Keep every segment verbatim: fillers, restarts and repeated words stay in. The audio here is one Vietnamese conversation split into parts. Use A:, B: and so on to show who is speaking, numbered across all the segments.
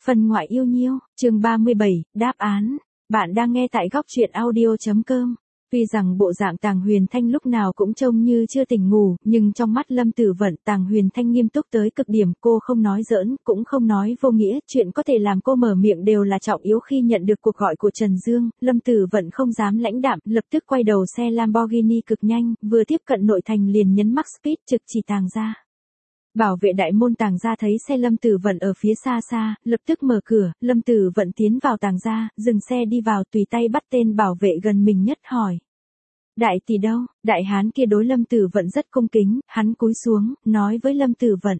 A: Phần ngoại yêu nhiêu, chương ba mươi bảy, đáp án. Bạn đang nghe tại góc truyện audio.com. Tuy rằng bộ dạng Tàng Huyền Thanh lúc nào cũng trông như chưa tỉnh ngủ, nhưng trong mắt Lâm Tử Vận, Tàng Huyền Thanh nghiêm túc tới cực điểm, cô không nói giỡn, cũng không nói vô nghĩa, chuyện có thể làm cô mở miệng đều là trọng yếu. Khi nhận được cuộc gọi của Trần Dương, Lâm Tử Vận không dám lãnh đạm, lập tức quay đầu xe Lamborghini cực nhanh, vừa tiếp cận nội thành liền nhấn Max Speed trực chỉ Tàng gia. Bảo vệ đại môn Tàng gia thấy xe Lâm Tử Vận ở phía xa xa, lập tức mở cửa, Lâm Tử Vận tiến vào Tàng gia, dừng xe đi vào, tùy tay bắt tên bảo vệ gần mình nhất hỏi. Đại tỷ đâu? Đại hán kia đối Lâm Tử Vận rất cung kính, hắn cúi xuống, nói với Lâm Tử Vận.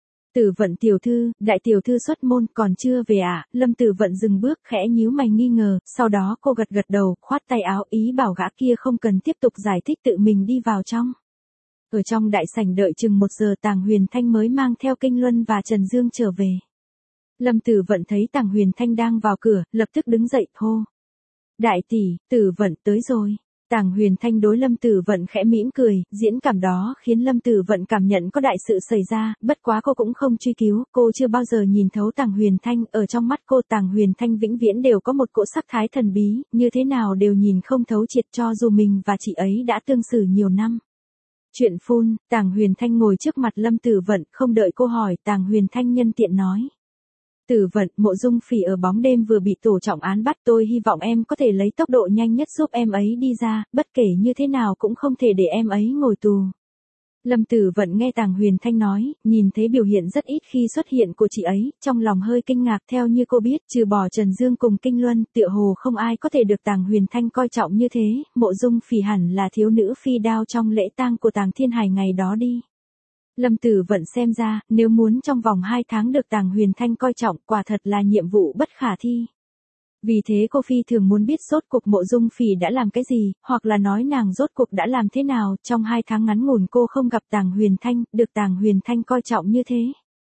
A: Tử Vận tiểu thư, đại tiểu thư xuất môn còn chưa về à? Lâm Tử Vận dừng bước, khẽ nhíu mày nghi ngờ, sau đó cô gật gật đầu, khoát tay áo ý bảo gã kia không cần tiếp tục giải thích, tự mình đi vào trong. Ở trong đại sảnh đợi chừng một giờ, Tàng Huyền Thanh mới mang theo Kinh Luân và Trần Dương trở về. Lâm Tử Vận thấy Tàng Huyền Thanh đang vào cửa, lập tức đứng dậy hô. Đại tỷ, Tử Vận tới rồi. Tàng Huyền Thanh đối Lâm Tử Vận khẽ mỉm cười, diễn cảm đó khiến Lâm Tử Vận cảm nhận có đại sự xảy ra, bất quá cô cũng không truy cứu, cô chưa bao giờ nhìn thấu Tàng Huyền Thanh, ở trong mắt cô Tàng Huyền Thanh vĩnh viễn đều có một cỗ sắc thái thần bí, như thế nào đều nhìn không thấu triệt cho dù mình và chị ấy đã tương xử nhiều năm. Chuyện phun, Tàng Huyền Thanh ngồi trước mặt Lâm Tử Vận, không đợi cô hỏi, Tàng Huyền Thanh nhân tiện nói. Tử Vận, Mộ Dung Phỉ ở bóng đêm vừa bị tổ trọng án bắt, tôi hy vọng em có thể lấy tốc độ nhanh nhất giúp em ấy đi ra, bất kể như thế nào cũng không thể để em ấy ngồi tù. Lâm Tử Vận nghe Tàng Huyền Thanh nói, nhìn thấy biểu hiện rất ít khi xuất hiện của chị ấy, trong lòng hơi kinh ngạc. Theo như cô biết, trừ bỏ Trần Dương cùng Kinh Luân, tựa hồ không ai có thể được Tàng Huyền Thanh coi trọng như thế. Mộ Dung Phỉ hẳn là thiếu nữ phi đao trong lễ tang của Tàng Thiên Hải ngày đó đi. Lâm Tử Vận xem ra, nếu muốn trong vòng hai tháng được Tàng Huyền Thanh coi trọng, quả thật là nhiệm vụ bất khả thi. Vì thế cô phi thường muốn biết rốt cuộc Mộ Dung Phỉ đã làm cái gì, hoặc là nói nàng rốt cuộc đã làm thế nào, trong hai tháng ngắn ngủn cô không gặp Tàng Huyền Thanh, được Tàng Huyền Thanh coi trọng như thế.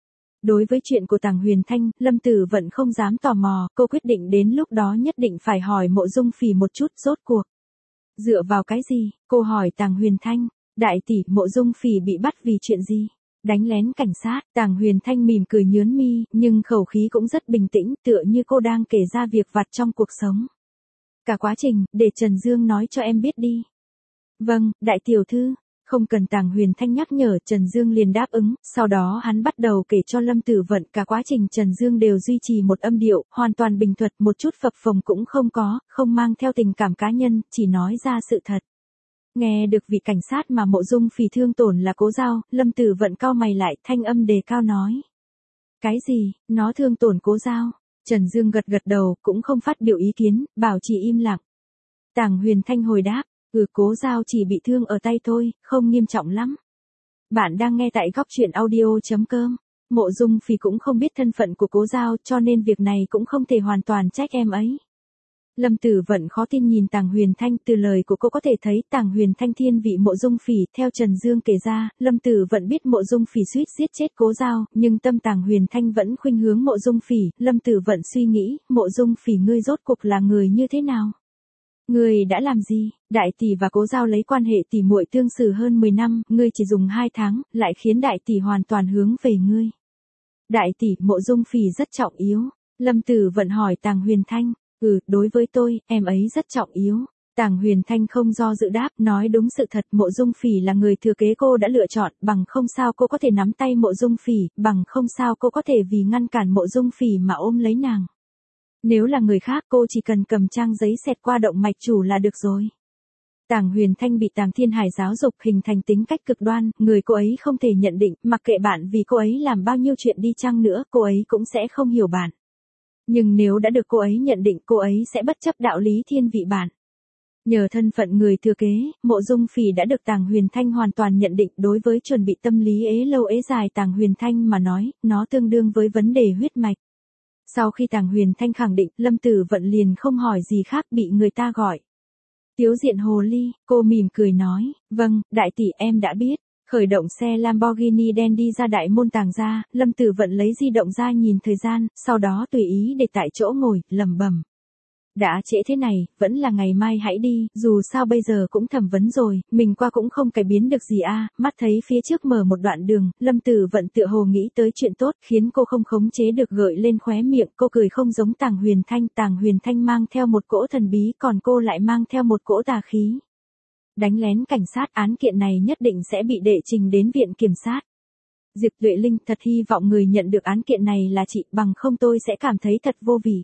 A: Đối với chuyện của Tàng Huyền Thanh, Lâm Tử Vận không dám tò mò, cô quyết định đến lúc đó nhất định phải hỏi Mộ Dung Phỉ một chút rốt cuộc. Dựa vào cái gì? Cô hỏi Tàng Huyền Thanh. Đại tỷ, Mộ Dung Phỉ bị bắt vì chuyện gì? Đánh lén cảnh sát. Tàng Huyền Thanh mỉm cười nhướng mi, nhưng khẩu khí cũng rất bình tĩnh, tựa như cô đang kể ra việc vặt trong cuộc sống. Cả quá trình, để Trần Dương nói cho em biết đi. Vâng, đại tiểu thư. Không cần Tàng Huyền Thanh nhắc nhở, Trần Dương liền đáp ứng, sau đó hắn bắt đầu kể cho Lâm Tử Vận. Cả quá trình Trần Dương đều duy trì một âm điệu, hoàn toàn bình thuật, một chút phập phồng cũng không có, không mang theo tình cảm cá nhân, chỉ nói ra sự thật. Nghe được vị cảnh sát mà Mộ Dung Phỉ thương tổn là Cố Giao, Lâm Tử Vận cau mày lại, thanh âm đề cao nói. Cái gì, nó thương tổn Cố Giao? Trần Dương gật gật đầu, cũng không phát biểu ý kiến, bảo trì im lặng. Tàng Huyền Thanh hồi đáp, ừ, Cố Giao chỉ bị thương ở tay thôi, không nghiêm trọng lắm. Bạn đang nghe tại góc truyện audio.com. Mộ Dung Phỉ cũng không biết thân phận của Cố Giao, cho nên việc này cũng không thể hoàn toàn trách em ấy. Lâm Tử Vận khó tin nhìn Tàng Huyền Thanh, từ lời của cô có thể thấy Tàng Huyền Thanh thiên vị Mộ Dung Phỉ. Theo Trần Dương kể ra, Lâm Tử Vận biết Mộ Dung Phỉ suýt giết chết Cố Giao, nhưng tâm Tàng Huyền Thanh vẫn khuynh hướng Mộ Dung Phỉ. Lâm Tử Vận suy nghĩ, Mộ Dung Phỉ ngươi rốt cuộc là người như thế nào? Ngươi đã làm gì? Đại tỷ và Cố Giao lấy quan hệ tỷ muội tương xử hơn mười năm, ngươi chỉ dùng hai tháng, lại khiến đại tỷ hoàn toàn hướng về ngươi. Đại tỷ, Mộ Dung Phỉ rất trọng yếu. Lâm Tử Vận hỏi Tàng Huyền Thanh. Ừ, đối với tôi, em ấy rất trọng yếu. Tàng Huyền Thanh không do dự đáp, nói đúng sự thật, Mộ Dung Phỉ là người thừa kế cô đã lựa chọn, bằng không sao cô có thể nắm tay Mộ Dung Phỉ, bằng không sao cô có thể vì ngăn cản Mộ Dung Phỉ mà ôm lấy nàng. Nếu là người khác cô chỉ cần cầm trang giấy xẹt qua động mạch chủ là được rồi. Tàng Huyền Thanh bị Tàng Thiên Hải giáo dục hình thành tính cách cực đoan, người cô ấy không thể nhận định, mặc kệ bạn vì cô ấy làm bao nhiêu chuyện đi chăng nữa, cô ấy cũng sẽ không hiểu bạn. Nhưng nếu đã được cô ấy nhận định, cô ấy sẽ bất chấp đạo lý thiên vị bạn. Nhờ thân phận người thừa kế, Mộ Dung Phỉ đã được Tàng Huyền Thanh hoàn toàn nhận định. Đối với chuẩn bị tâm lý ế lâu ế dài Tàng Huyền Thanh mà nói, nó tương đương với vấn đề huyết mạch. Sau khi Tàng Huyền Thanh khẳng định, Lâm Tử Vận liền không hỏi gì khác, bị người ta gọi. Tiếu diện hồ ly, cô mỉm cười nói, vâng, đại tỷ em đã biết. Khởi động xe Lamborghini đen đi ra đại môn Tàng gia, Lâm Tử Vận lấy di động ra nhìn thời gian, sau đó tùy ý để tại chỗ ngồi, lẩm bẩm. Đã trễ thế này, vẫn là ngày mai hãy đi, dù sao bây giờ cũng thẩm vấn rồi, mình qua cũng không cải biến được gì a. Mắt thấy phía trước mở một đoạn đường, Lâm Tử Vận tựa hồ nghĩ tới chuyện tốt, khiến cô không khống chế được gợi lên khóe miệng, cô cười không giống Tàng Huyền Thanh, Tàng Huyền Thanh mang theo một cỗ thần bí, còn cô lại mang theo một cỗ tà khí. Đánh lén cảnh sát, án kiện này nhất định sẽ bị đệ trình đến viện kiểm sát. Diệp Tuệ Linh, thật hy vọng người nhận được án kiện này là chị, bằng không tôi sẽ cảm thấy thật vô vị.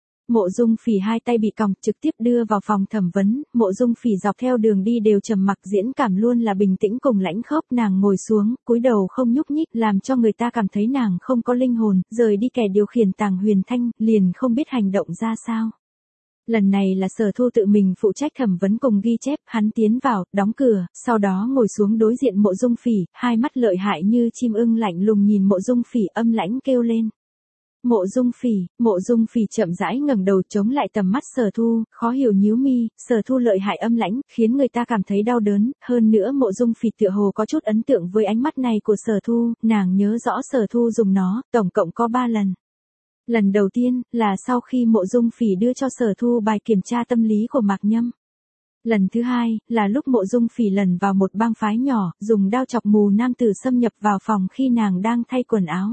A: Mộ Dung Phỉ hai tay bị còng, trực tiếp đưa vào phòng thẩm vấn, Mộ Dung Phỉ dọc theo đường đi đều trầm mặc, diễn cảm luôn là bình tĩnh cùng lãnh khốc, nàng ngồi xuống, cúi đầu không nhúc nhích, làm cho người ta cảm thấy nàng không có linh hồn, rời đi kẻ điều khiển Tàng Huyền Thanh, liền không biết hành động ra sao. Lần này là Sở Thu tự mình phụ trách thẩm vấn cùng ghi chép, hắn tiến vào, đóng cửa, sau đó ngồi xuống đối diện Mộ Dung Phỉ, hai mắt lợi hại như chim ưng lạnh lùng nhìn Mộ Dung Phỉ, âm lãnh kêu lên. Mộ Dung Phỉ, Mộ Dung Phỉ chậm rãi ngẩng đầu chống lại tầm mắt Sở Thu, khó hiểu nhíu mi, Sở Thu lợi hại âm lãnh, khiến người ta cảm thấy đau đớn, hơn nữa Mộ Dung Phỉ tựa hồ có chút ấn tượng với ánh mắt này của Sở Thu, nàng nhớ rõ Sở Thu dùng nó, tổng cộng có ba lần. Lần đầu tiên, là sau khi Mộ Dung Phỉ đưa cho Sở Thu bài kiểm tra tâm lý của Mạc Nhâm. Lần thứ hai, là lúc Mộ Dung Phỉ lần vào một bang phái nhỏ, dùng đao chọc mù nam tử xâm nhập vào phòng khi nàng đang thay quần áo.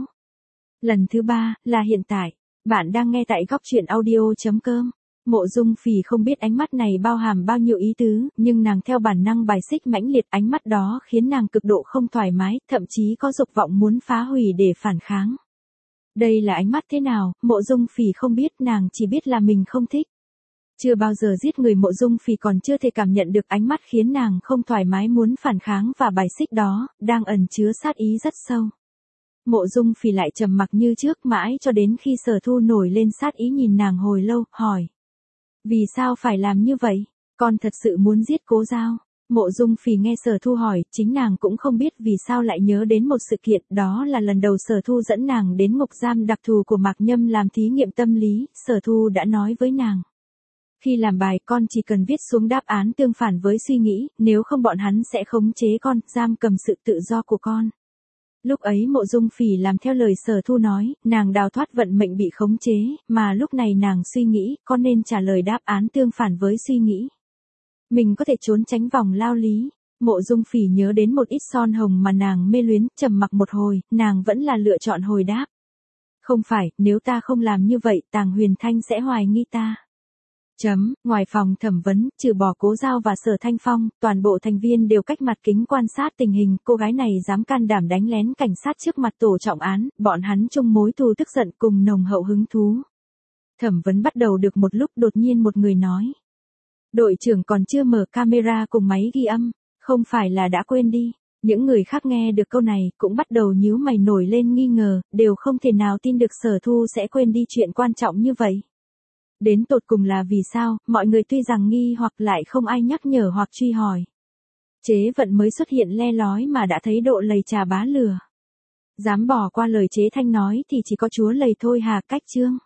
A: Lần thứ ba, là hiện tại. Bạn đang nghe tại góc truyện audio chấm com. Mộ Dung Phỉ không biết ánh mắt này bao hàm bao nhiêu ý tứ, nhưng nàng theo bản năng bài xích mãnh liệt, ánh mắt đó khiến nàng cực độ không thoải mái, thậm chí có dục vọng muốn phá hủy để phản kháng. Đây là ánh mắt thế nào, Mộ Dung Phỉ không biết, nàng chỉ biết là mình không thích. Chưa bao giờ giết người, Mộ Dung Phỉ còn chưa thể cảm nhận được ánh mắt khiến nàng không thoải mái muốn phản kháng và bài xích đó, đang ẩn chứa sát ý rất sâu. Mộ Dung Phỉ lại trầm mặc như trước mãi cho đến khi Sở Thu nổi lên sát ý nhìn nàng hồi lâu, hỏi. Vì sao phải làm như vậy? Con thật sự muốn giết Cố Giao? Mộ Dung Phỉ nghe Sở Thu hỏi, chính nàng cũng không biết vì sao lại nhớ đến một sự kiện, đó là lần đầu Sở Thu dẫn nàng đến ngục giam đặc thù của Mạc Nhâm làm thí nghiệm tâm lý, Sở Thu đã nói với nàng. Khi làm bài, con chỉ cần viết xuống đáp án tương phản với suy nghĩ, nếu không bọn hắn sẽ khống chế con, giam cầm sự tự do của con. Lúc ấy Mộ Dung Phỉ làm theo lời Sở Thu nói, nàng đào thoát vận mệnh bị khống chế, mà lúc này nàng suy nghĩ, con nên trả lời đáp án tương phản với suy nghĩ. Mình có thể trốn tránh vòng lao lý. Mộ Dung Phỉ nhớ đến một ít son hồng mà nàng mê luyến, trầm mặc một hồi, nàng vẫn là lựa chọn hồi đáp. Không phải, nếu ta không làm như vậy, Tàng Huyền Thanh sẽ hoài nghi ta. Chấm, ngoài phòng thẩm vấn, trừ bỏ Cố Giao và Sở Thanh Phong, toàn bộ thành viên đều cách mặt kính quan sát tình hình, cô gái này dám can đảm đánh lén cảnh sát trước mặt tổ trọng án, bọn hắn chung mối thù tức giận cùng nồng hậu hứng thú. Thẩm vấn bắt đầu được một lúc, đột nhiên một người nói. Đội trưởng còn chưa mở camera cùng máy ghi âm, không phải là đã quên đi. Những người khác nghe được câu này, cũng bắt đầu nhíu mày nổi lên nghi ngờ, đều không thể nào tin được Sở Thu sẽ quên đi chuyện quan trọng như vậy. Đến tột cùng là vì sao, mọi người tuy rằng nghi hoặc lại không ai nhắc nhở hoặc truy hỏi. Chế vận mới xuất hiện le lói mà đã thấy độ lầy trà bá lửa. Dám bỏ qua lời Chế Thanh nói thì chỉ có chúa lầy thôi hà, Cách Trương.